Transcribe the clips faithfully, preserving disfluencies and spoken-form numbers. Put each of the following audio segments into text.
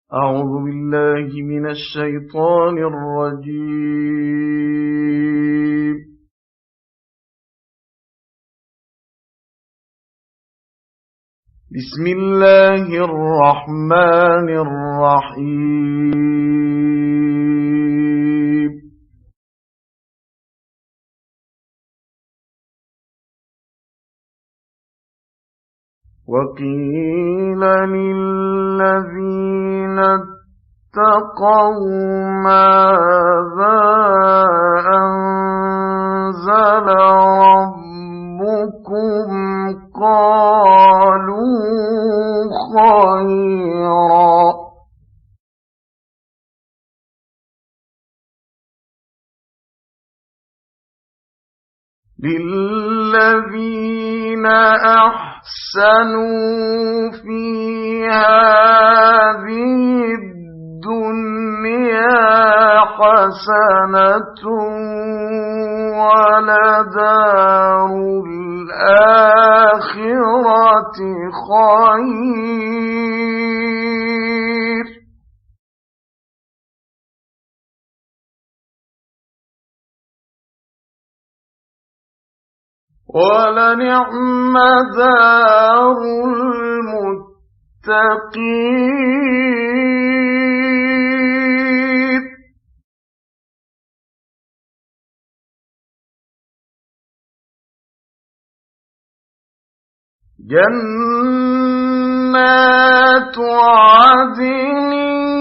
أعوذ بالله من الشيطان الرجيم. بسم الله الرحمن الرحيم. وقيل للذين اتقوا ماذا أنزل ربكم قالوا خيرا. للذين أحسنوا في هذه الدنيا حسنة ولدار الآخرة خير وَلَنِعْمَ دَارُ الْمُتَّقِينَ. جَنَّاتُ عَدْنٍ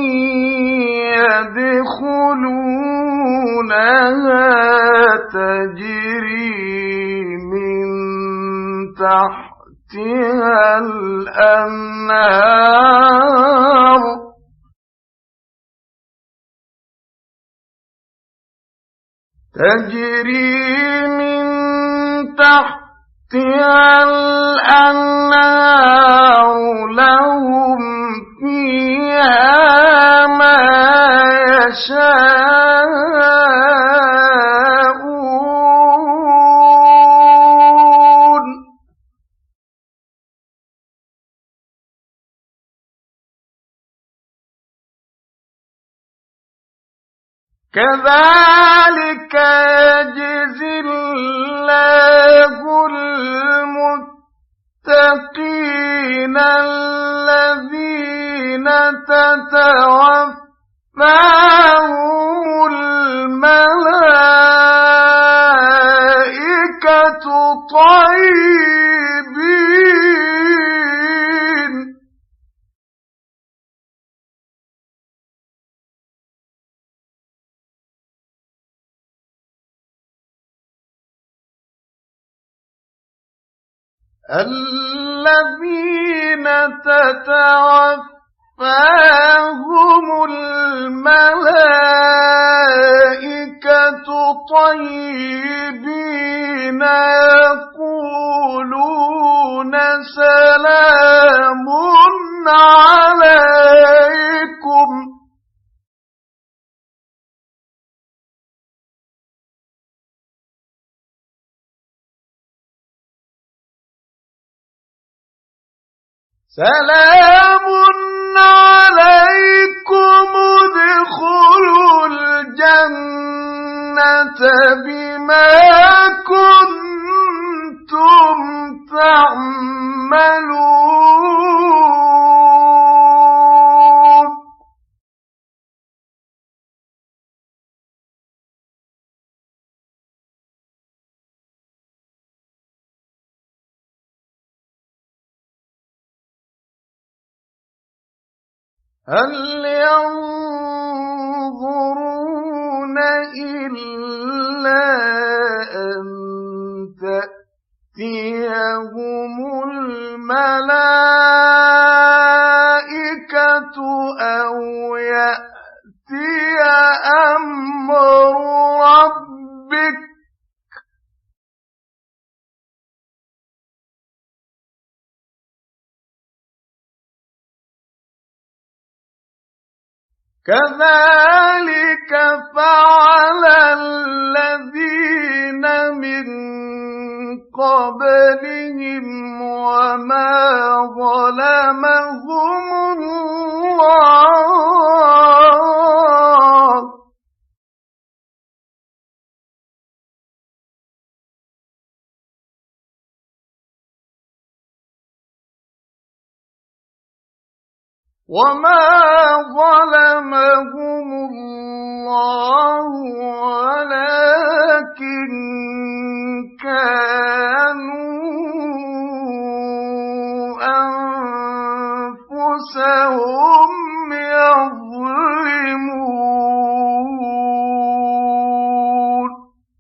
يَدْخُلُونَهَا تَجْرِي تحتها الأنهار تجري من تحتها الأنهار لهم فيها ما يشاءون كذلك يجزي الله المتقين الذين تتوفاهم الملائكة طيبين الذين تتوفاهم الملائكة طيبين يقولون سلام عليكم سلام عليكم ادخلوا الجنة بما كنتم تعملون هل ينظرون إلا أن تأتيهم الملائكة أو يأتي أمر ربك كذلك فعل الذين من قبلهم وما ظلمهم الله وما ظلمهم الله ولكن كانوا أنفسهم يظلمون.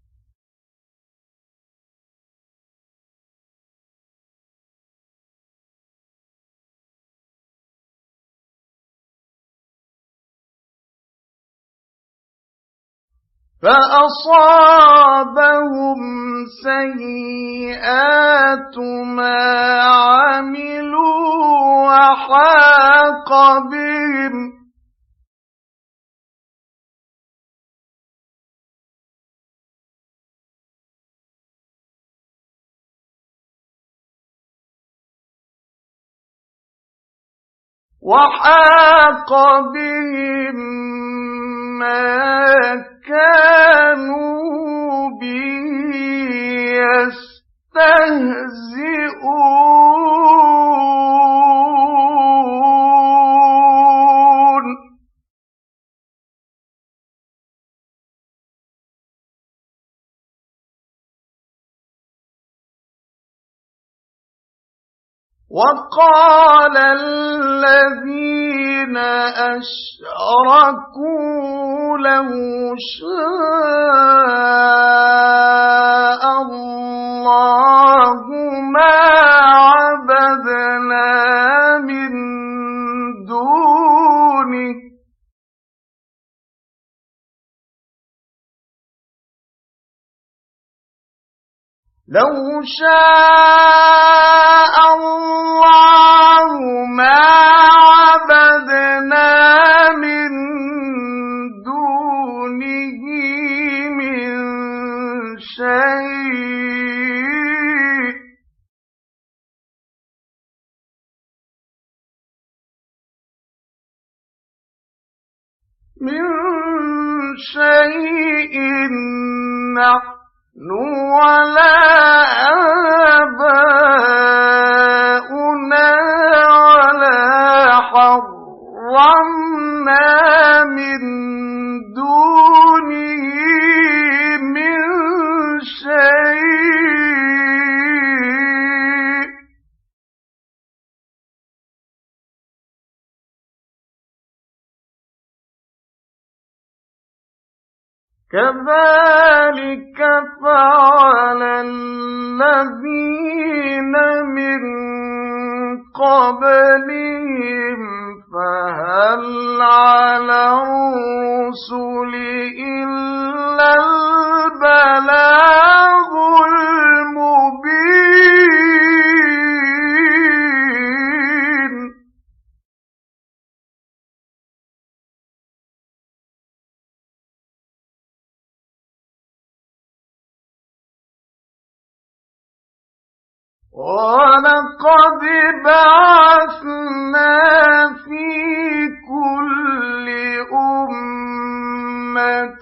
فأصابهم سيئات ما عملوا وحاق بهم وحاق بهم ما كانوا به يستهزئون. وقال الذين أشركوا لو شاء الله ما عبدنا من دونه لو شاء الله ما عبدنا من دونه من شيء من شيء نحن ولا آباؤنا ولا حرمنا من دونه من شيء كذلك فعل الذين من قبلهم فهل على الرسل إلا البلاغ المبين. وَلَقَدْ بَعَثْنَا فِي كُلِّ أُمَّةٍ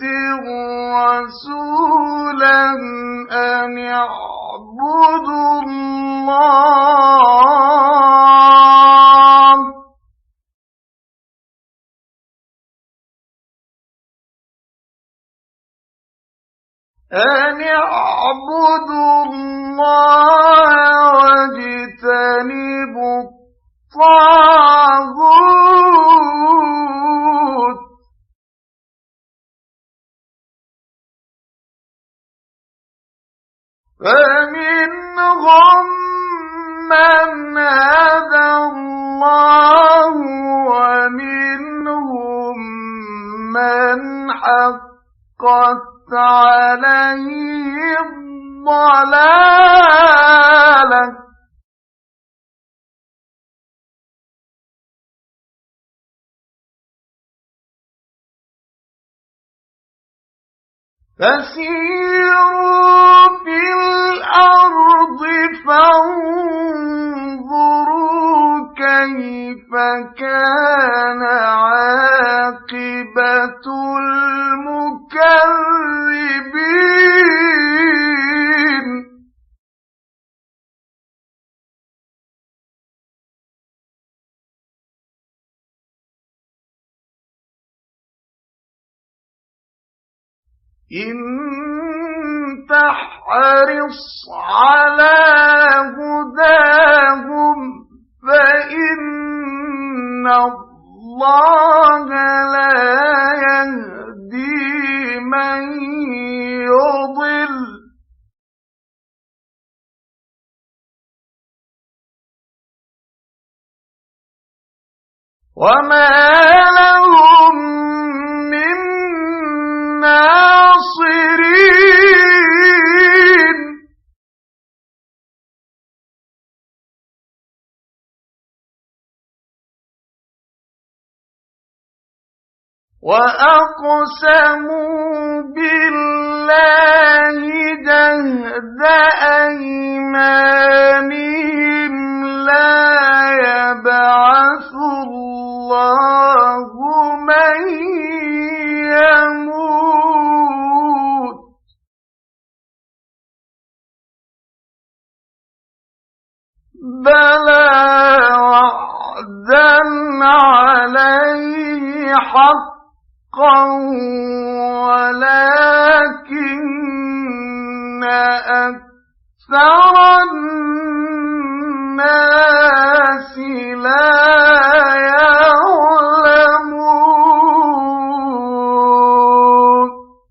رَّسُولًا أَنِ اعْبُدُوا اللَّهَ أَنِ اعْبُدُوا اللَّهَ واجتنبوا الطاغوت فمنهم من هدى الله ومنهم من حقت عليه الضلالة فسيروا في الأرض فانظروا كيف كان عاقبة المكذبين. إن تحرص على هداهم فإن الله لا يهدي من يضل وما لهم من ناصرين وأقسموا بالله جهد أيمانهم لا يبعث الله من يموت بلى وعدا عليه حقا ولكن أكثر الناس لا يعلمون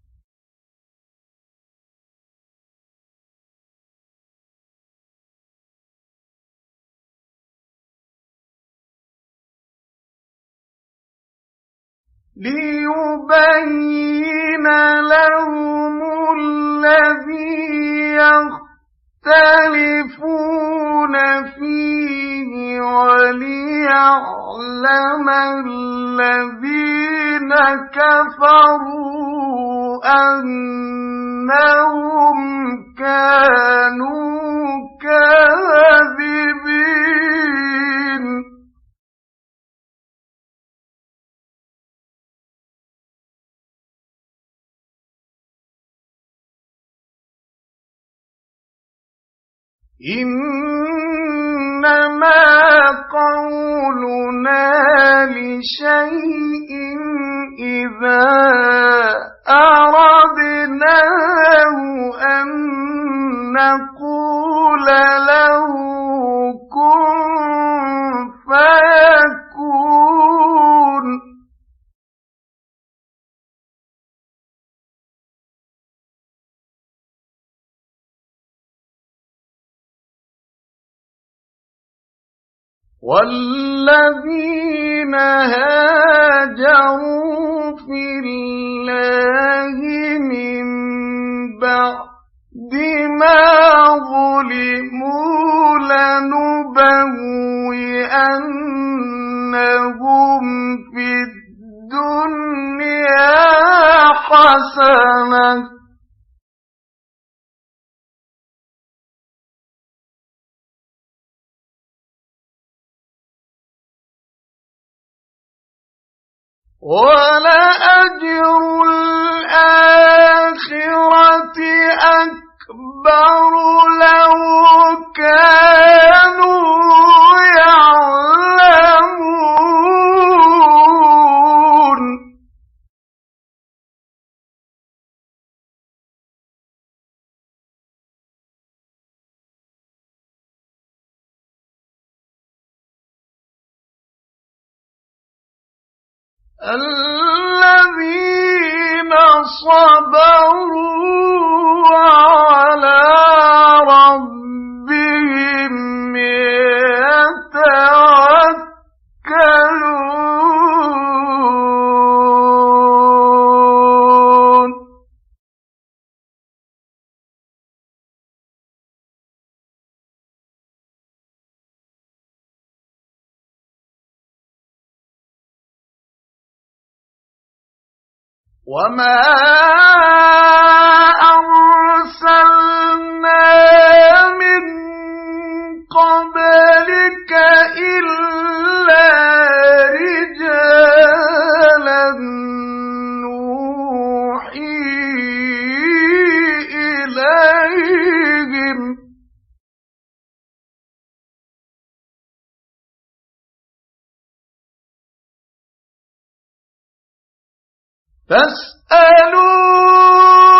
ليبين لهم الذي يختلفون فيه وليعلم الذين كفروا أنهم كانوا كاذبين إنما قولنا لشيء إذا أردناه أن نقول له كن فيكون والذين هاجروا في الله من بعد ما ظلموا لنبوئنهم في الدنيا حسنة ولأجر الآخرة أكبر لو كانوا يعلمون الذين صبروا وعلى ربهم يتوكلون وما أرسلنا من قبلك إلا رجالا نوحي إليهم فاسألوا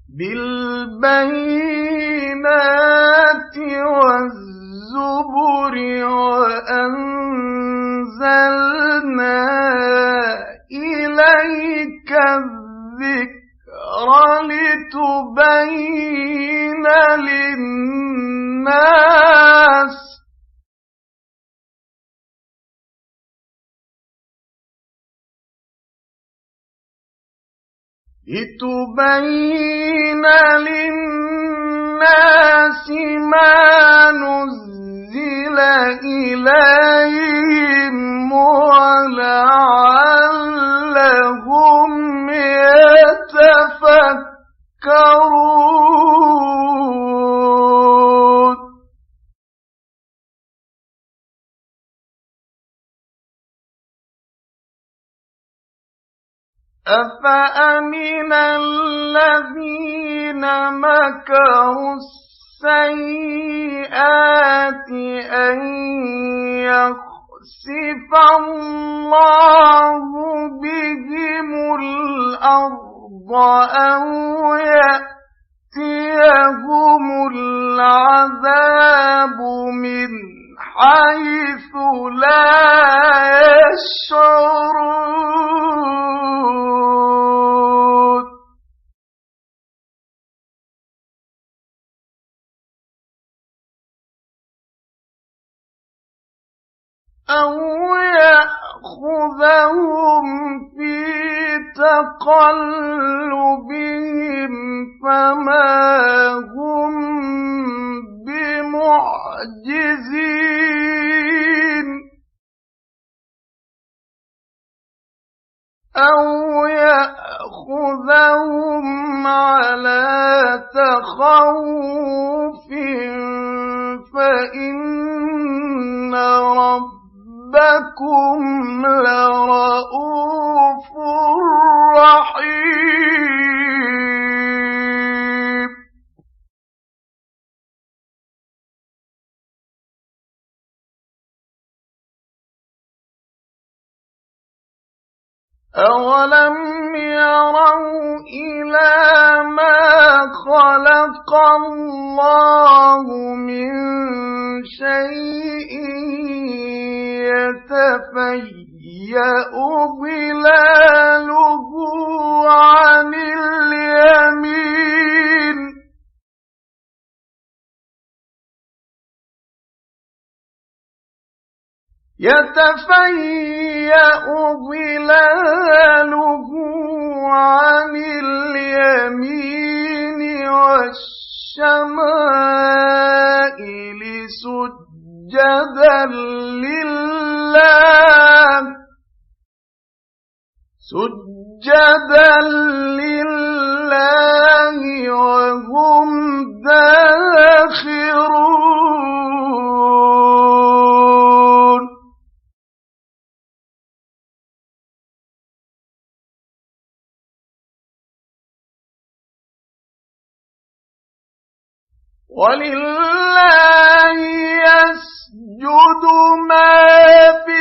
بِالْبَيِّنَاتِ وَالزُّبُرِ وَأَنزَلْنَا إِلَيْكَ الذِّكْرَ لِتُبَيِّنَ لِلنَّاسِ لِتُبَيِّنَ لِلنَّاسِ مَا نُزِّلَ إِلَيْهِمْ وَلَعَلَّهُمْ يَتَفَكَّرُونَ أَفَأَمِنَ الَّذِينَ مَكَرُوا السَّيِّئَاتِ أَن يَخْسِفَ اللَّهُ بِهِمُ الْأَرْضَ أَوْ يَأْتِيَهُمُ الْعَذَابُ مِنْ حَيْثُ لَا يَشْعُرُونَ أَوْ يَأْخُذَهُمْ فِي تَقَلُّبِهِمْ فَمَا هُمْ بِمُعْجِزِينَ أَوْ يَأْخُذَهُمْ عَلَى تَخَوُّفٍ فَإِنَّ رَبَّكُمْ لَرَءُوفٌ رَحِيمٌ أَوَلَمْ يَرَوْا إِلَىٰ مَا خَلَقَ اللَّهُ مِن شَيْءٍ يَتَفَيَّأُ ظِلَالُهُ عَنِ الْيَمِينِ يَتَفَيَّأُ ظِلَالُهُ عَنِ الْيَمِينِ وَالشَّمَائِلِ سُجَّدًا لِلَّهِ سُجَّدًا لِلَّهِ وَهُمْ دَاخِرُونَ وَلِلَّهِ يَسْجُدُ مَا فِي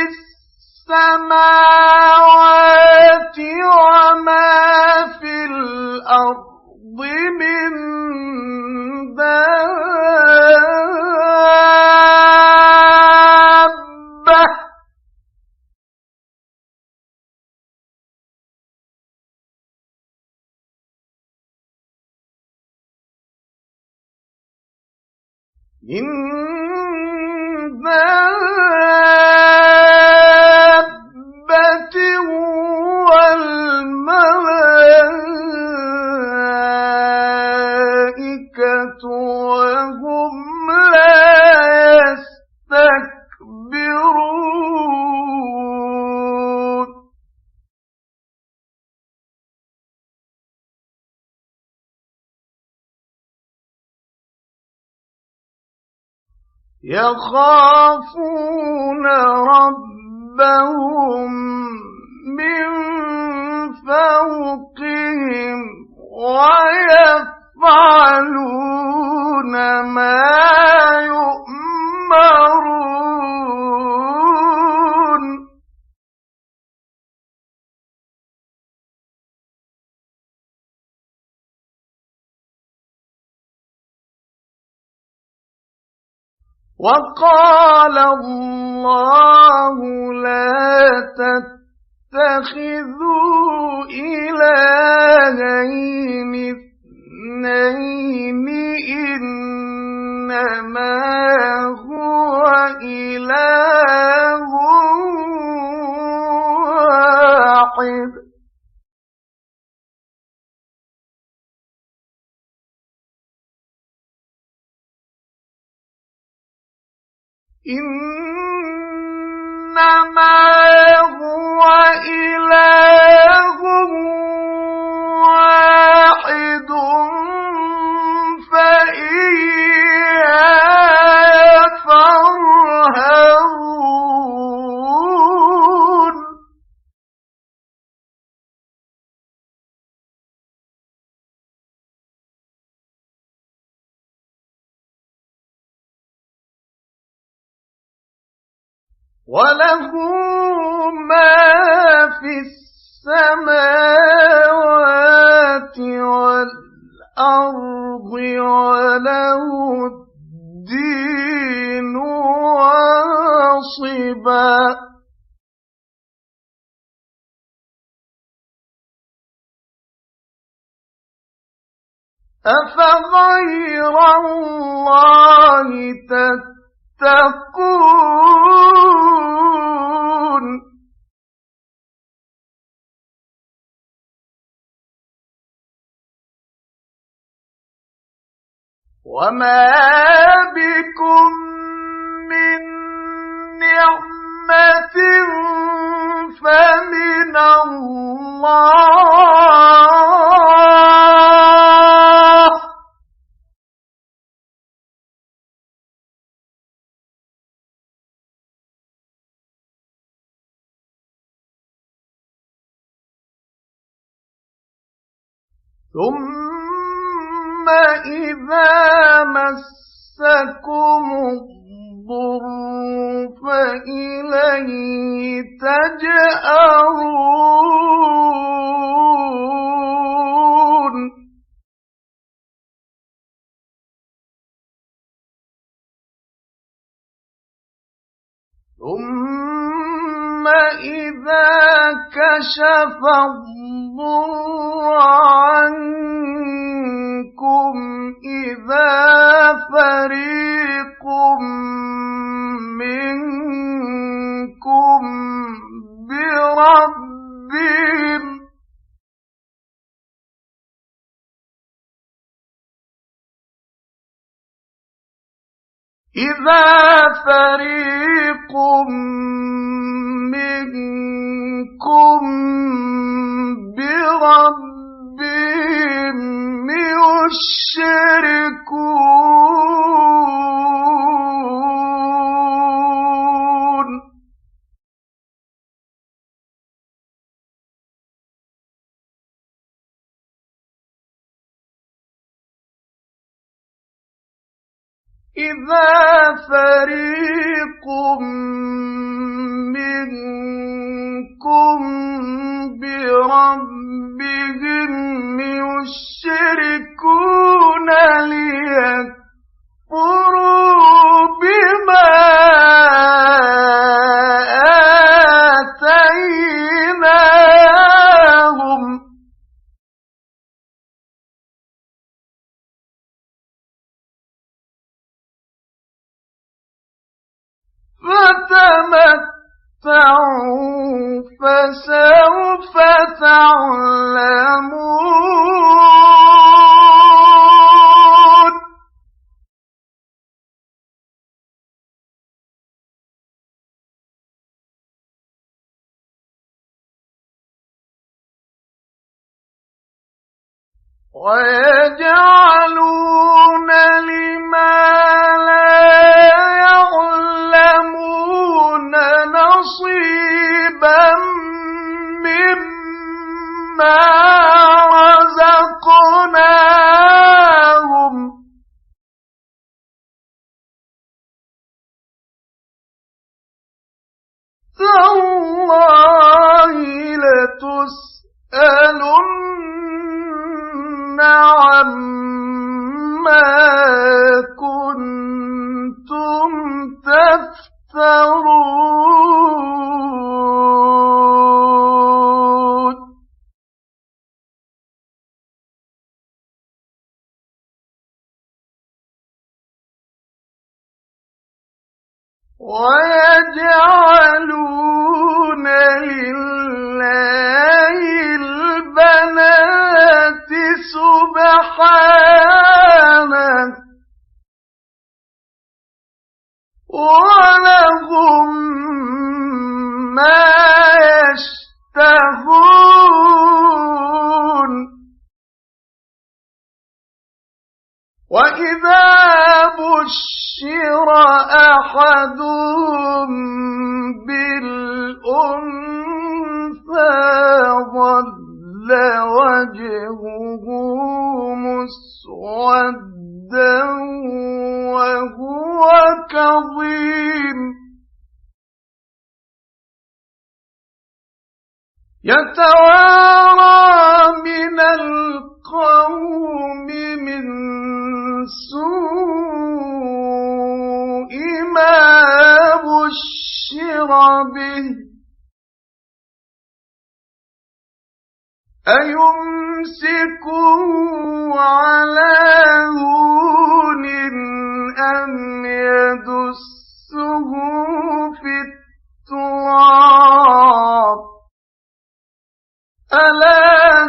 السَّمَاوَاتِ وَمَا فِي الْأَرْضِ مِن دَابَّةٍ مِن دَابَّةٍ وَالْمَلَائِكَةُ وَهُمْ لَا يَسْتَكْبِرُونَ يَخَافُونَ رَبَّهُم مِّن فَوْقِهِمْ وَيَفْعَلُونَ مَا يُؤْمَرُونَ وقال الله لا تتخذوا إلهين اثنين إنما هو إله واحد إنما هو إله واحد فإياي فارهبون وله ما في السماوات والأرض وله الدين واصبا أفغير الله تتقون وما بكم من نعمة فمن الله ثم إذا مسكم الضر فإليه تجأرون ثم إذا كشف الضر عنكم إذا فريق منكم بربهم إذا فريق منكم بربهم يشركون إذا فريق منكم بربهم يشركون ليكفروا بما آتيناهم فتمتعوا فسوف تعلمون ويجعلون لما لا يعلمون نصيبا مما رزقناهم تالله لتسألن عما كنتم ويجعلون لله البنات سبحانه ولهم ما يشتهون وإذا بشر أحدهم بالأنثى ظل وجهه مسودا وهو كظيم يتوارى من القوم من سوء ما بشر به أيمسكه على هون أم يدسه في التراب ألا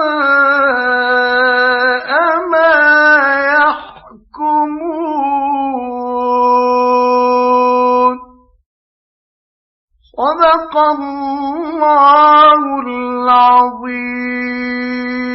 ساء ما يحكمون صدق الله العظيم.